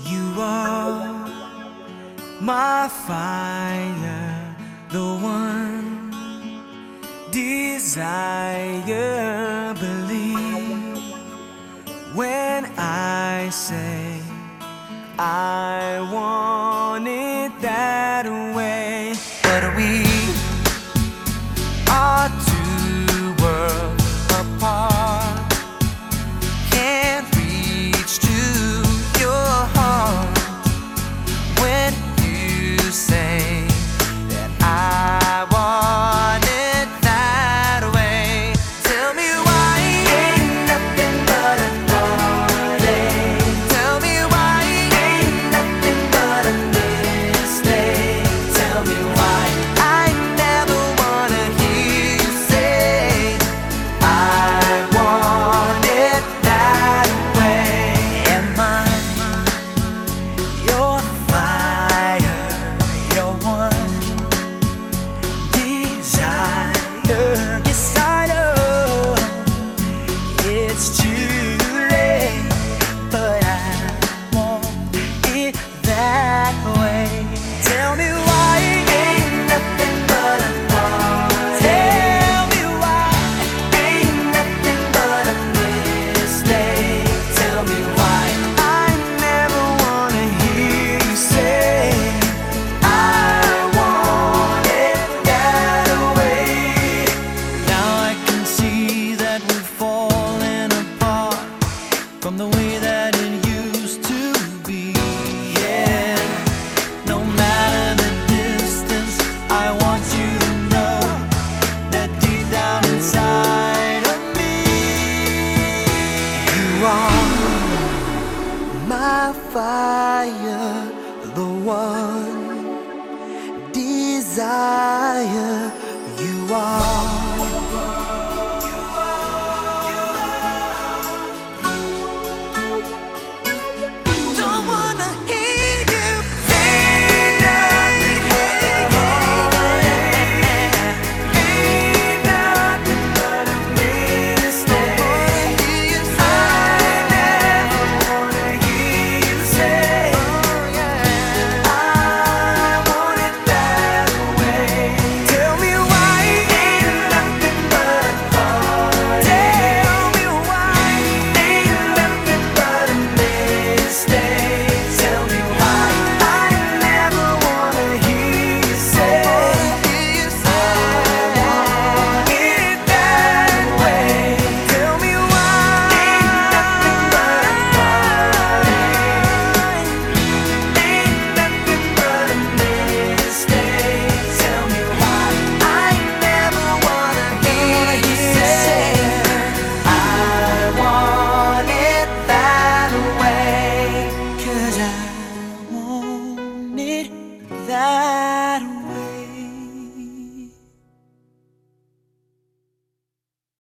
You are my fire, the one desire. Believe when I say I want it that way. But we are two worlds apart, can't reach to your heart when you say that I want it that way. Tell me why ain't nothing but a heartache. Tell me why ain't nothing but a mistake. Tell me why I never wanna hear you say I want it that way. Am I your fire, your one desire? Yes, I know it's too late, but I want it that way. Tell me why ain't nothing but a heartache. Tell me why ain't nothing but a mistake. Tell me why I never wanna hear you say I want it that way. Now I can see that we're falling apart from the way that it used to be. Yeah, no matter the distance, I want you to know that deep down inside of me, you are my fire, the one desire. You are